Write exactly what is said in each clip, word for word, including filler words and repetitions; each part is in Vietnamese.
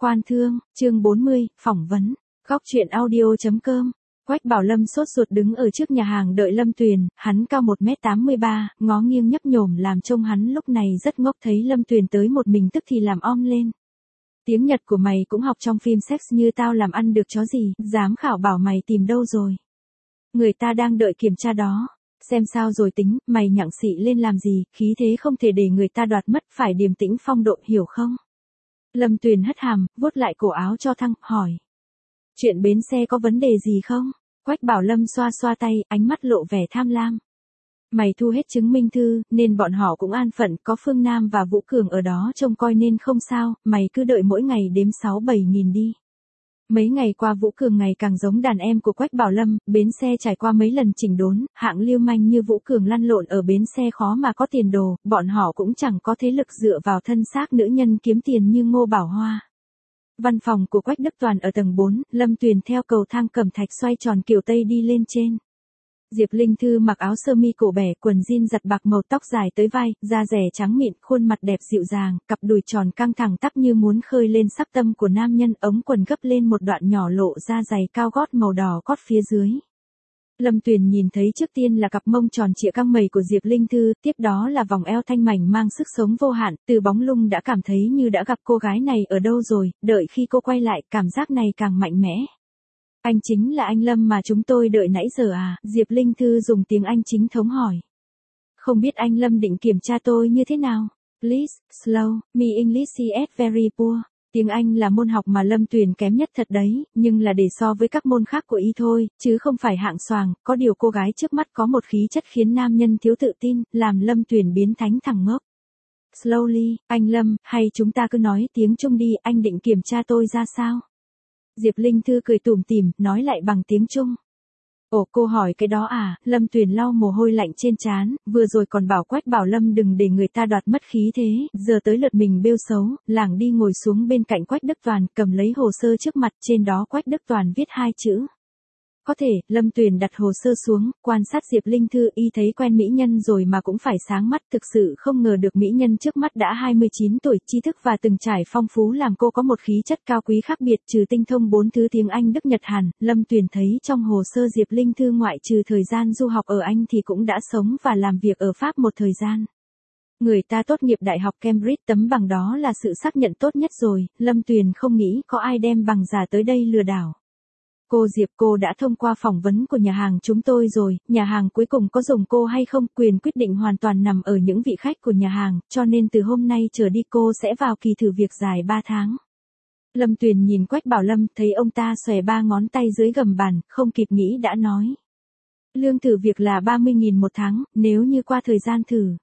Quan thương, chương bốn mươi, phỏng vấn. Góc truyện audio chấm com. Quách Bảo Lâm sốt ruột đứng ở trước nhà hàng đợi Lâm Tuyền, hắn cao một mét tám mươi ba, ngó nghiêng nhấp nhổm làm trông hắn lúc này rất ngốc, thấy Lâm Tuyền tới một mình tức thì làm om lên. Tiếng Nhật của mày cũng học trong phim sex như tao làm ăn được chó gì, giám khảo bảo mày tìm đâu rồi. Người ta đang đợi kiểm tra đó. Xem sao rồi tính, mày nhặng xị lên làm gì, khí thế không thể để người ta đoạt mất, phải điềm tĩnh phong độ, hiểu không? Lâm Tuyền hất hàm, vuốt lại cổ áo cho thăng, hỏi. Chuyện bến xe có vấn đề gì không? Quách Bảo Lâm xoa xoa tay, ánh mắt lộ vẻ tham lam. Mày thu hết chứng minh thư, nên bọn họ cũng an phận, có Phương Nam và Vũ Cường ở đó trông coi nên không sao, mày cứ đợi mỗi ngày đếm sáu bảy nghìn đi. Mấy ngày qua Vũ Cường ngày càng giống đàn em của Quách Bảo Lâm, bến xe trải qua mấy lần chỉnh đốn, hạng lưu manh như Vũ Cường lăn lộn ở bến xe khó mà có tiền đồ, bọn họ cũng chẳng có thế lực dựa vào thân xác nữ nhân kiếm tiền như Ngô Bảo Hoa. Văn phòng của Quách Đức Toàn ở tầng bốn, Lâm Tuyền theo cầu thang cẩm thạch xoay tròn kiểu Tây đi lên trên. Diệp Linh Thư mặc áo sơ mi cổ bẻ, quần jean giặt bạc màu, tóc dài tới vai, da dẻ trắng mịn, khuôn mặt đẹp dịu dàng, cặp đùi tròn căng thẳng tắp như muốn khơi lên sắc tâm của nam nhân, ống quần gấp lên một đoạn nhỏ lộ ra giày cao gót màu đỏ cót phía dưới. Lâm Tuyền nhìn thấy trước tiên là cặp mông tròn trịa căng mẩy của Diệp Linh Thư, tiếp đó là vòng eo thanh mảnh mang sức sống vô hạn, từ bóng lung đã cảm thấy như đã gặp cô gái này ở đâu rồi, đợi khi cô quay lại, cảm giác này càng mạnh mẽ. Anh chính là anh Lâm mà chúng tôi đợi nãy giờ à? Diệp Linh Thư dùng tiếng Anh chính thống hỏi. Không biết anh Lâm định kiểm tra tôi như thế nào? Please, slow, me English is very poor. Tiếng Anh là môn học mà Lâm Tuyền kém nhất thật đấy, nhưng là để so với các môn khác của y thôi, chứ không phải hạng xoàng, có điều cô gái trước mắt có một khí chất khiến nam nhân thiếu tự tin, làm Lâm Tuyền biến thánh thằng ngốc. Slowly, anh Lâm, hay chúng ta cứ nói tiếng Trung đi, anh định kiểm tra tôi ra sao? Diệp Linh Thư cười tủm tỉm, nói lại bằng tiếng Trung. Ồ, cô hỏi cái đó à? Lâm Tuyền lau mồ hôi lạnh trên trán, vừa rồi còn bảo Quách Bảo Lâm đừng để người ta đoạt mất khí thế, giờ tới lượt mình bêu xấu, lảng đi ngồi xuống bên cạnh Quách Đức Toàn, cầm lấy hồ sơ trước mặt, trên đó Quách Đức Toàn viết hai chữ. Có thể, Lâm Tuyền đặt hồ sơ xuống, quan sát Diệp Linh Thư, y thấy quen mỹ nhân rồi mà cũng phải sáng mắt, thực sự không ngờ được mỹ nhân trước mắt đã hai mươi chín tuổi, tri thức và từng trải phong phú làm cô có một khí chất cao quý khác biệt, trừ tinh thông bốn thứ tiếng Anh Đức Nhật Hàn, Lâm Tuyền thấy trong hồ sơ Diệp Linh Thư ngoại trừ thời gian du học ở Anh thì cũng đã sống và làm việc ở Pháp một thời gian. Người ta tốt nghiệp Đại học Cambridge, tấm bằng đó là sự xác nhận tốt nhất rồi, Lâm Tuyền không nghĩ có ai đem bằng giả tới đây lừa đảo. Cô Diệp, cô đã thông qua phỏng vấn của nhà hàng chúng tôi rồi, nhà hàng cuối cùng có dùng cô hay không, quyền quyết định hoàn toàn nằm ở những vị khách của nhà hàng, cho nên từ hôm nay trở đi cô sẽ vào kỳ thử việc dài ba tháng. Lâm Tuyền nhìn Quách Bảo Lâm, thấy ông ta xòe ba ngón tay dưới gầm bàn, không kịp nghĩ đã nói. Lương thử việc là ba mươi nghìn một tháng, nếu như qua thời gian thử.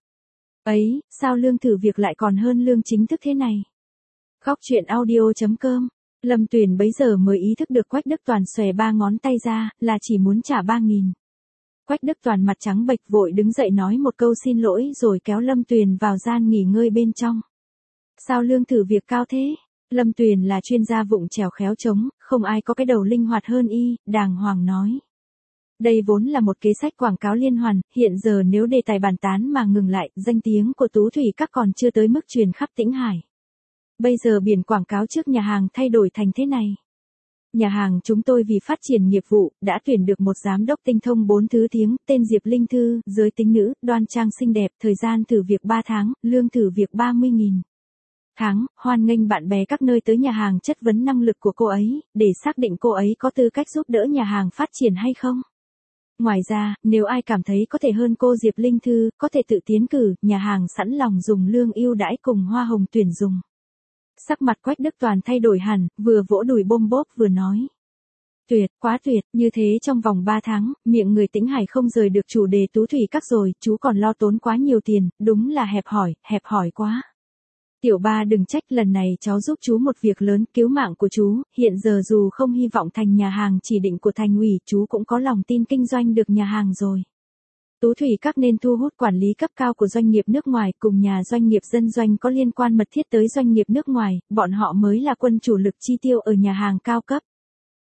Ấy, sao lương thử việc lại còn hơn lương chính thức thế này? Góc truyện audio chấm com. Lâm Tuyền bấy giờ mới ý thức được Quách Đức Toàn xòe ba ngón tay ra, là chỉ muốn trả ba nghìn. Quách Đức Toàn mặt trắng bệch vội đứng dậy nói một câu xin lỗi rồi kéo Lâm Tuyền vào gian nghỉ ngơi bên trong. Sao lương thử việc cao thế? Lâm Tuyền là chuyên gia vụng trèo khéo trống, không ai có cái đầu linh hoạt hơn y, đàng hoàng nói. Đây vốn là một kế sách quảng cáo liên hoàn, hiện giờ nếu đề tài bàn tán mà ngừng lại, danh tiếng của Tú Thủy Các còn chưa tới mức truyền khắp Tĩnh Hải. Bây giờ biển quảng cáo trước nhà hàng thay đổi thành thế này. Nhà hàng chúng tôi vì phát triển nghiệp vụ, đã tuyển được một giám đốc tinh thông bốn thứ tiếng, tên Diệp Linh Thư, giới tính nữ, đoan trang xinh đẹp, thời gian thử việc ba tháng, lương thử việc ba mươi nghìn. Tháng, hoan nghênh bạn bè các nơi tới nhà hàng chất vấn năng lực của cô ấy, để xác định cô ấy có tư cách giúp đỡ nhà hàng phát triển hay không. Ngoài ra, nếu ai cảm thấy có thể hơn cô Diệp Linh Thư, có thể tự tiến cử, nhà hàng sẵn lòng dùng lương ưu đãi cùng hoa hồng tuyển dùng. Sắc mặt Quách Đức Toàn thay đổi hẳn, vừa vỗ đùi bôm bốp vừa nói. Tuyệt, quá tuyệt, như thế trong vòng ba tháng, miệng người Tĩnh Hải không rời được chủ đề Tú Thủy Các rồi, chú còn lo tốn quá nhiều tiền, đúng là hẹp hòi, hẹp hòi quá. Tiểu ba đừng trách, lần này cháu giúp chú một việc lớn, cứu mạng của chú, hiện giờ dù không hy vọng thành nhà hàng chỉ định của thành ủy, chú cũng có lòng tin kinh doanh được nhà hàng rồi. Tú Thủy Các nên thu hút quản lý cấp cao của doanh nghiệp nước ngoài cùng nhà doanh nghiệp dân doanh có liên quan mật thiết tới doanh nghiệp nước ngoài, bọn họ mới là quân chủ lực chi tiêu ở nhà hàng cao cấp.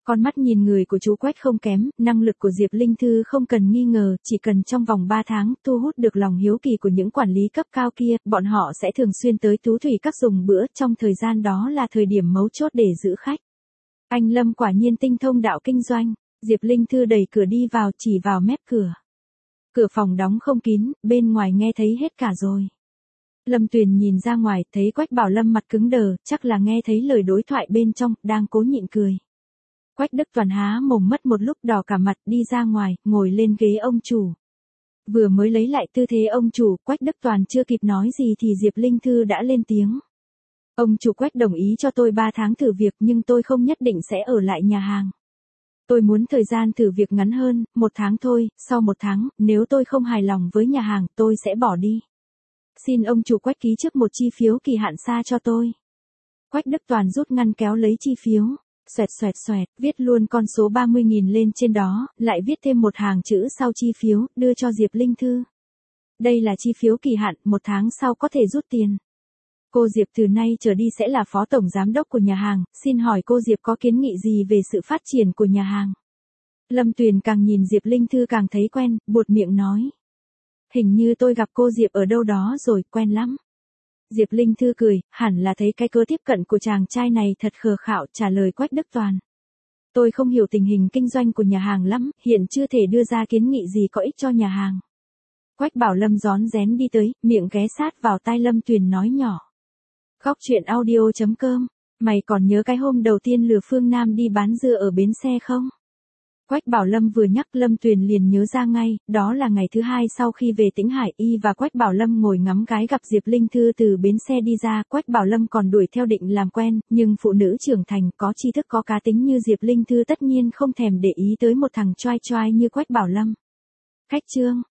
Con mắt nhìn người của chú Quách không kém, năng lực của Diệp Linh Thư không cần nghi ngờ, chỉ cần trong vòng ba tháng thu hút được lòng hiếu kỳ của những quản lý cấp cao kia, bọn họ sẽ thường xuyên tới Tú Thủy Các dùng bữa, trong thời gian đó là thời điểm mấu chốt để giữ khách. Anh Lâm quả nhiên tinh thông đạo kinh doanh, Diệp Linh Thư đẩy cửa đi vào, chỉ vào mép cửa. Cửa phòng đóng không kín, bên ngoài nghe thấy hết cả rồi. Lâm Tuyền nhìn ra ngoài, thấy Quách Bảo Lâm mặt cứng đờ, chắc là nghe thấy lời đối thoại bên trong, đang cố nhịn cười. Quách Đức Toàn há mồm mất một lúc đỏ cả mặt, đi ra ngoài, ngồi lên ghế ông chủ. Vừa mới lấy lại tư thế ông chủ, Quách Đức Toàn chưa kịp nói gì thì Diệp Linh Thư đã lên tiếng. Ông chủ Quách đồng ý cho tôi ba tháng thử việc nhưng tôi không nhất định sẽ ở lại nhà hàng. Tôi muốn thời gian thử việc ngắn hơn, một tháng thôi, sau một tháng, nếu tôi không hài lòng với nhà hàng, tôi sẽ bỏ đi. Xin ông chủ Quách ký trước một chi phiếu kỳ hạn xa cho tôi. Quách Đức Toàn rút ngăn kéo lấy chi phiếu. Xoẹt xoẹt xoẹt, viết luôn con số ba mươi nghìn lên trên đó, lại viết thêm một hàng chữ sau chi phiếu, đưa cho Diệp Linh Thư. Đây là chi phiếu kỳ hạn, một tháng sau có thể rút tiền. Cô Diệp từ nay trở đi sẽ là phó tổng giám đốc của nhà hàng, xin hỏi cô Diệp có kiến nghị gì về sự phát triển của nhà hàng? Lâm Tuyền càng nhìn Diệp Linh Thư càng thấy quen, buột miệng nói. Hình như tôi gặp cô Diệp ở đâu đó rồi, quen lắm. Diệp Linh Thư cười, hẳn là thấy cái cớ tiếp cận của chàng trai này thật khờ khạo, trả lời Quách Đức Toàn. Tôi không hiểu tình hình kinh doanh của nhà hàng lắm, hiện chưa thể đưa ra kiến nghị gì có ích cho nhà hàng. Quách Bảo Lâm rón rén đi tới, miệng ghé sát vào tai Lâm Tuyền nói nhỏ. Góc truyện audio chấm com, mày còn nhớ cái hôm đầu tiên lừa Phương Nam đi bán dưa ở bến xe không? Quách Bảo Lâm vừa nhắc Lâm Tuyền liền nhớ ra ngay, đó là ngày thứ hai sau khi về Tĩnh Hải, y và Quách Bảo Lâm ngồi ngắm gái gặp Diệp Linh Thư từ bến xe đi ra, Quách Bảo Lâm còn đuổi theo định làm quen, nhưng phụ nữ trưởng thành có tri thức có cá tính như Diệp Linh Thư tất nhiên không thèm để ý tới một thằng choai choai như Quách Bảo Lâm. Khách trương.